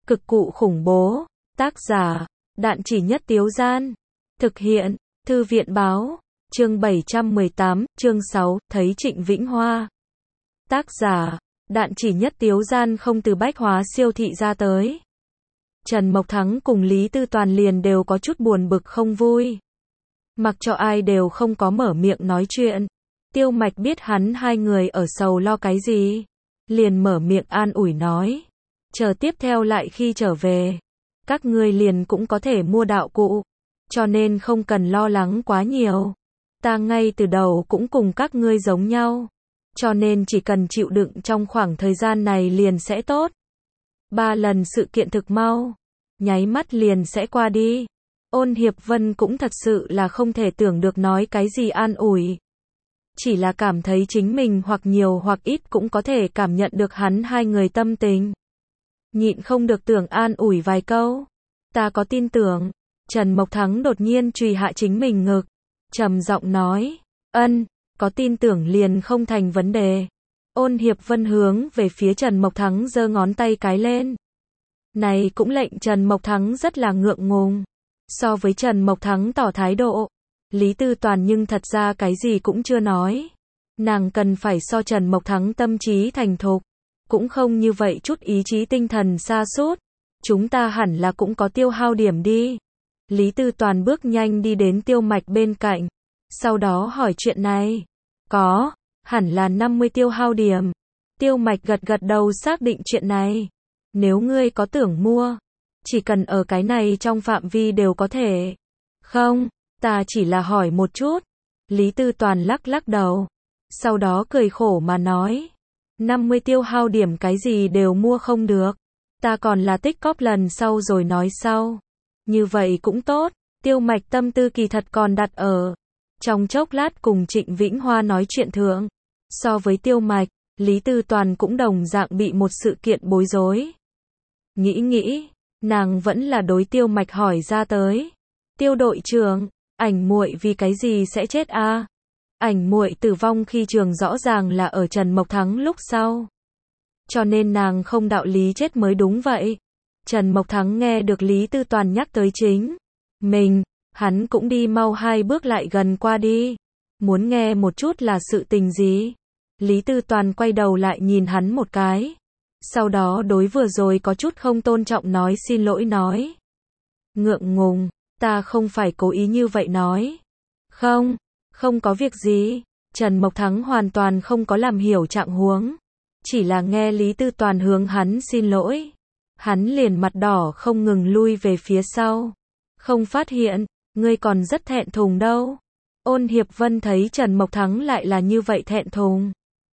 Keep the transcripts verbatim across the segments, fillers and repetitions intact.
Cực cụ khủng bố. Tác giả, Đạn Chỉ Nhất Tiếu Gian. Thực hiện, Thư viện báo. Chương bảy trăm mười tám, chương sáu, thấy Trịnh Vĩnh Hoa. Tác giả, Đạn Chỉ Nhất Tiếu Gian không từ Bách Hóa siêu thị ra tới. Trần Mộc Thắng cùng Lý Tư Toàn liền đều có chút buồn bực không vui. Mặc cho ai đều không có mở miệng nói chuyện. Tiêu Mạch biết hắn hai người ở sầu lo cái gì. Liền mở miệng an ủi nói. Chờ tiếp theo lại khi trở về. Các ngươi liền cũng có thể mua đạo cụ. Cho nên không cần lo lắng quá nhiều. Ta ngay từ đầu cũng cùng các ngươi giống nhau. Cho nên chỉ cần chịu đựng trong khoảng thời gian này liền sẽ tốt. Ba lần sự kiện thực mau. Nháy mắt liền sẽ qua đi. Ôn Hiệp Vân cũng thật sự là không thể tưởng được nói cái gì an ủi. Chỉ là cảm thấy chính mình hoặc nhiều hoặc ít cũng có thể cảm nhận được hắn hai người tâm tình. Nhịn không được tưởng an ủi vài câu. Ta có tin tưởng. Trần Mộc Thắng đột nhiên chùy hạ chính mình ngực. Trầm giọng nói. Ân, có tin tưởng liền không thành vấn đề. Ôn Hiệp Vân hướng về phía Trần Mộc Thắng giơ ngón tay cái lên. Này cũng lệnh Trần Mộc Thắng rất là ngượng ngùng. So với Trần Mộc Thắng tỏ thái độ, Lý Tư Toàn nhưng thật ra cái gì cũng chưa nói. Nàng cần phải so Trần Mộc Thắng tâm trí thành thục, cũng không như vậy chút ý chí tinh thần sa sút. Chúng ta hẳn là cũng có tiêu hao điểm đi. Lý Tư Toàn bước nhanh đi đến Tiêu Mạch bên cạnh, sau đó hỏi chuyện này. Có, hẳn là năm mươi tiêu hao điểm. Tiêu Mạch gật gật đầu xác định chuyện này. Nếu ngươi có tưởng mua, chỉ cần ở cái này trong phạm vi đều có thể. Không, ta chỉ là hỏi một chút. Lý Tư Toàn lắc lắc đầu. Sau đó cười khổ mà nói. năm mươi tiêu hao điểm cái gì đều mua không được. Ta còn là tích cóp lần sau rồi nói sau. Như vậy cũng tốt. Tiêu Mạch tâm tư kỳ thật còn đặt ở. Trong chốc lát cùng Trịnh Vĩnh Hoa nói chuyện thượng. So với Tiêu Mạch, Lý Tư Toàn cũng đồng dạng bị một sự kiện bối rối. Nghĩ nghĩ, nàng vẫn là đối Tiêu Mạch hỏi ra tới. Tiêu đội trưởng, ảnh muội vì cái gì sẽ chết a? À? Ảnh muội tử vong khi trường rõ ràng là ở Trần Mộc Thắng lúc sau. Cho nên nàng không đạo lý chết mới đúng vậy. Trần Mộc Thắng nghe được Lý Tư Toàn nhắc tới chính mình, hắn cũng đi mau hai bước lại gần qua đi. Muốn nghe một chút là sự tình gì? Lý Tư Toàn quay đầu lại nhìn hắn một cái. Sau đó đối vừa rồi có chút không tôn trọng nói xin lỗi nói. Ngượng ngùng, ta không phải cố ý như vậy nói. Không, không có việc gì. Trần Mộc Thắng hoàn toàn không có làm hiểu trạng huống. Chỉ là nghe Lý Tư Toàn hướng hắn xin lỗi. Hắn liền mặt đỏ không ngừng lui về phía sau. Không phát hiện, ngươi còn rất thẹn thùng đâu. Ôn Hiệp Vân thấy Trần Mộc Thắng lại là như vậy thẹn thùng.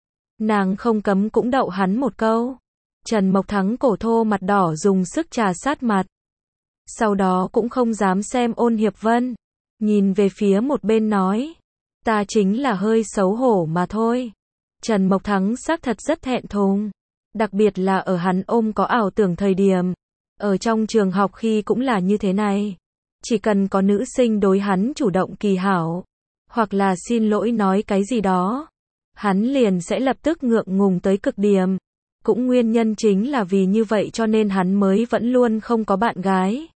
Nàng không cấm cũng đậu hắn một câu. Trần Mộc Thắng cổ thô mặt đỏ dùng sức trà sát mặt. Sau đó cũng không dám xem Ôn Hiệp Vân. Nhìn về phía một bên nói. Ta chính là hơi xấu hổ mà thôi. Trần Mộc Thắng xác thật rất thẹn thùng. Đặc biệt là ở hắn ôm có ảo tưởng thời điểm. Ở trong trường học khi cũng là như thế này. Chỉ cần có nữ sinh đối hắn chủ động kỳ hảo. Hoặc là xin lỗi nói cái gì đó. Hắn liền sẽ lập tức ngượng ngùng tới cực điểm. Cũng nguyên nhân chính là vì như vậy cho nên hắn mới vẫn luôn không có bạn gái.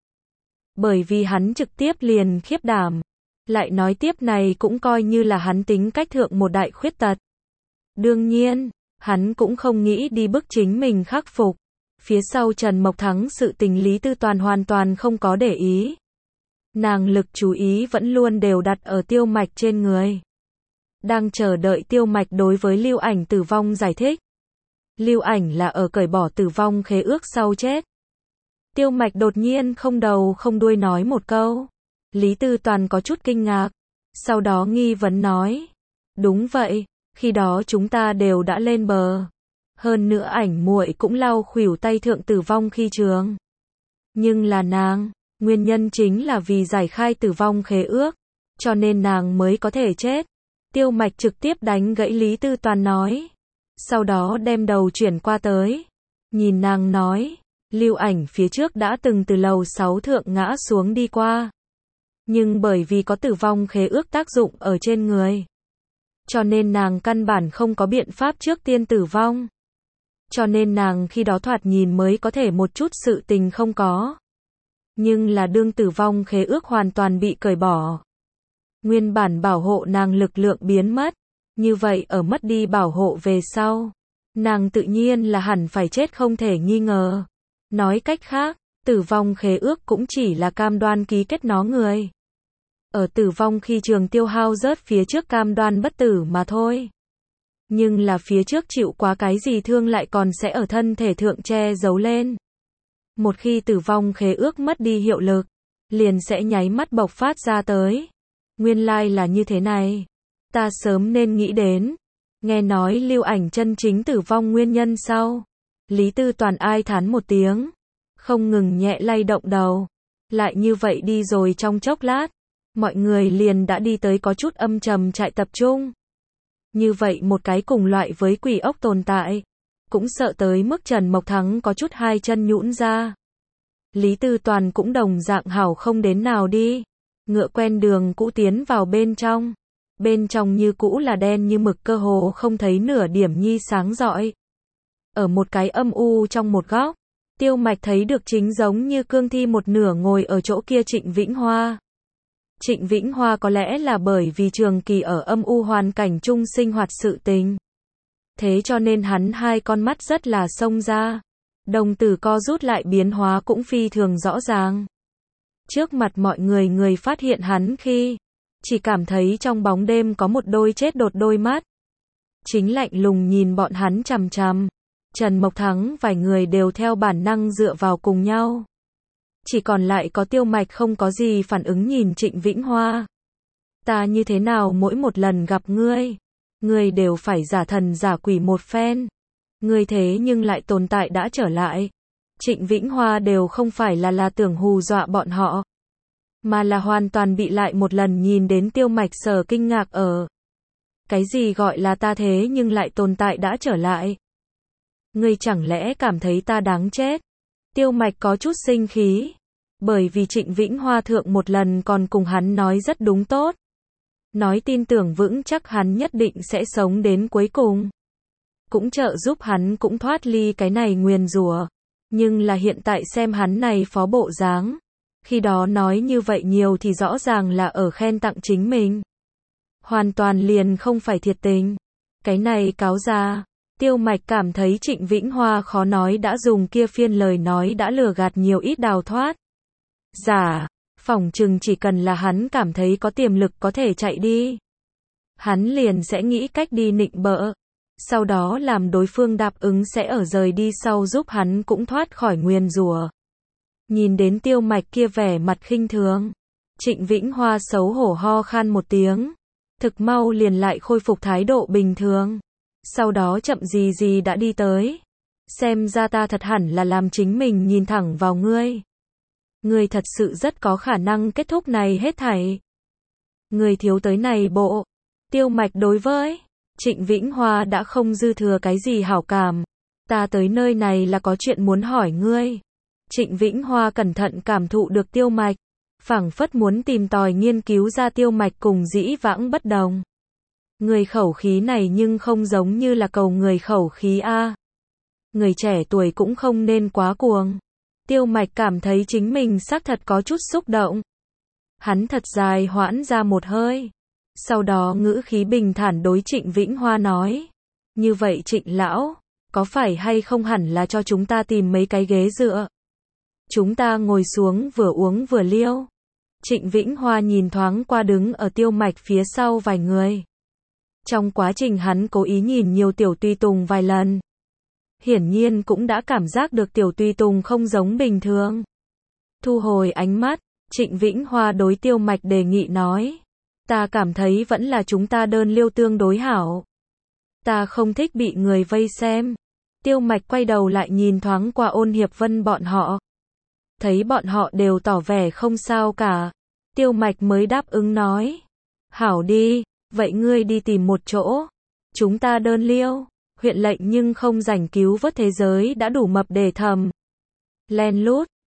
Bởi vì hắn trực tiếp liền khiếp đảm. Lại nói tiếp này cũng coi như là hắn tính cách thượng một đại khuyết tật. Đương nhiên, hắn cũng không nghĩ đi bức chính mình khắc phục. Phía sau Trần Mộc Thắng sự tình Lý Tư Toàn hoàn toàn không có để ý. Nàng lực chú ý vẫn luôn đều đặt ở Tiêu Mạch trên người. Đang chờ đợi Tiêu Mạch đối với Lưu Ảnh tử vong giải thích. Lưu Ảnh là ở cởi bỏ tử vong khế ước sau chết. Tiêu Mạch đột nhiên không đầu không đuôi nói một câu. Lý Tư Toàn có chút kinh ngạc. Sau đó nghi vấn nói. Đúng vậy, khi đó chúng ta đều đã lên bờ. Hơn nữa Ảnh muội cũng lau khuỷu tay thượng tử vong khi trường. Nhưng là nàng, nguyên nhân chính là vì giải khai tử vong khế ước. Cho nên nàng mới có thể chết. Tiêu Mạch trực tiếp đánh gãy Lý Tư Toàn nói. Sau đó đem đầu chuyển qua tới. Nhìn nàng nói. Lưu Ảnh phía trước đã từng từ lầu sáu thượng ngã xuống đi qua. Nhưng bởi vì có tử vong khế ước tác dụng ở trên người. Cho nên nàng căn bản không có biện pháp trước tiên tử vong. cho nên nàng khi đó thoạt nhìn mới có thể một chút sự tình không có. Nhưng là đương tử vong khế ước hoàn toàn bị cởi bỏ. Nguyên bản bảo hộ nàng lực lượng biến mất, như vậy ở mất đi bảo hộ về sau, nàng tự nhiên là hẳn phải chết không thể nghi ngờ. Nói cách khác, tử vong khế ước cũng chỉ là cam đoan ký kết nó người. Ở tử vong khi trường tiêu hao rớt phía trước cam đoan bất tử mà thôi. Nhưng là phía trước chịu quá cái gì thương lại còn sẽ ở thân thể thượng che giấu lên. Một khi tử vong khế ước mất đi hiệu lực, liền sẽ nháy mắt bộc phát ra tới. Nguyên lai là như thế này. Ta sớm nên nghĩ đến. Nghe nói Lưu Ảnh chân chính tử vong nguyên nhân sau. Lý Tư Toàn ai thán một tiếng. Không ngừng nhẹ lay động đầu. Lại như vậy đi rồi trong chốc lát. Mọi người liền đã đi tới có chút âm trầm trại tập trung. Như vậy một cái cùng loại với quỷ ốc tồn tại. Cũng sợ tới mức Trần Mộc Thắng có chút hai chân nhũn ra. Lý Tư Toàn cũng đồng dạng hảo không đến nào đi. Ngựa quen đường cũ tiến vào bên trong. Bên trong như cũ là đen như mực, cơ hồ không thấy nửa điểm nhi sáng rọi. Ở một cái âm u trong một góc, Tiêu Mạch thấy được chính giống như cương thi một nửa ngồi ở chỗ kia Trịnh Vĩnh Hoa. Trịnh Vĩnh Hoa có lẽ là bởi vì trường kỳ ở âm u hoàn cảnh chung sinh hoạt sự tình. Thế cho nên hắn hai con mắt rất là xông ra. Đồng tử co rút lại biến hóa cũng phi thường rõ ràng. Trước mặt mọi người người phát hiện hắn khi chỉ cảm thấy trong bóng đêm có một đôi chết đột đôi mắt. Chính lạnh lùng nhìn bọn hắn chằm chằm. Trần Mộc Thắng vài người đều theo bản năng dựa vào cùng nhau. Chỉ còn lại có Tiêu Mạch không có gì phản ứng nhìn Trịnh Vĩnh Hoa. Ta như thế nào mỗi một lần gặp ngươi, ngươi đều phải giả thần giả quỷ một phen. Ngươi thế nhưng lại tồn tại đã trở lại. Trịnh Vĩnh Hoa đều không phải là là tưởng hù dọa bọn họ, mà là hoàn toàn bị lại một lần nhìn đến Tiêu Mạch sở kinh ngạc ở. Cái gì gọi là ta thế nhưng lại tồn tại đã trở lại? Ngươi chẳng lẽ cảm thấy ta đáng chết? Tiêu Mạch có chút sinh khí, bởi vì Trịnh Vĩnh Hoa thượng một lần còn cùng hắn nói rất đúng tốt. Nói tin tưởng vững chắc hắn nhất định sẽ sống đến cuối cùng. Cũng trợ giúp hắn cũng thoát ly cái này nguyền rủa. Nhưng là hiện tại xem hắn này phó bộ dáng. Khi đó nói như vậy nhiều thì rõ ràng là ở khen tặng chính mình. Hoàn toàn liền không phải thiệt tình. Cái này cáo ra. Tiêu Mạch cảm thấy Trịnh Vĩnh Hoa khó nói đã dùng kia phiên lời nói đã lừa gạt nhiều ít đào thoát. Giả, phỏng chừng chỉ cần là hắn cảm thấy có tiềm lực có thể chạy đi. Hắn liền sẽ nghĩ cách đi nịnh bợ. Sau đó làm đối phương đáp ứng sẽ ở rời đi sau giúp hắn cũng thoát khỏi nguyền rủa. Nhìn đến Tiêu Mạch kia vẻ mặt khinh thường, Trịnh Vĩnh Hoa xấu hổ ho khan một tiếng. Thực mau liền lại khôi phục thái độ bình thường. Sau đó chậm gì gì đã đi tới. Xem ra ta thật hẳn là làm chính mình nhìn thẳng vào ngươi. Ngươi thật sự rất có khả năng kết thúc này hết thảy. Ngươi thiếu tới này bộ. Tiêu Mạch đối với Trịnh Vĩnh Hoa đã không dư thừa cái gì hảo cảm. Ta tới nơi này là có chuyện muốn hỏi ngươi. Trịnh Vĩnh Hoa cẩn thận cảm thụ được Tiêu Mạch, phảng phất muốn tìm tòi nghiên cứu ra Tiêu Mạch cùng dĩ vãng bất đồng. Người khẩu khí này nhưng không giống như là cầu người khẩu khí a. Người trẻ tuổi cũng không nên quá cuồng. Tiêu Mạch cảm thấy chính mình xác thật có chút xúc động. Hắn thật dài hoãn ra một hơi. Sau đó ngữ khí bình thản đối Trịnh Vĩnh Hoa nói. Như vậy Trịnh lão, có phải hay không hẳn là cho chúng ta tìm mấy cái ghế dựa? Chúng ta ngồi xuống vừa uống vừa liêu. Trịnh Vĩnh Hoa nhìn thoáng qua đứng ở Tiêu Mạch phía sau vài người. Trong quá trình hắn cố ý nhìn nhiều Tiểu Tùy Tùng vài lần. Hiển nhiên cũng đã cảm giác được Tiểu Tùy Tùng không giống bình thường. Thu hồi ánh mắt, Trịnh Vĩnh Hoa đối Tiêu Mạch đề nghị nói. Ta cảm thấy vẫn là chúng ta đơn liêu tương đối hảo. Ta không thích bị người vây xem. Tiêu Mạch quay đầu lại nhìn thoáng qua Ôn Hiệp Vân bọn họ. Thấy bọn họ đều tỏ vẻ không sao cả. Tiêu Mạch mới đáp ứng nói. Hảo đi, vậy ngươi đi tìm một chỗ. Chúng ta đơn liêu. Huyện lệnh nhưng không rảnh cứu vớt thế giới đã đủ mập để thầm. Len lút.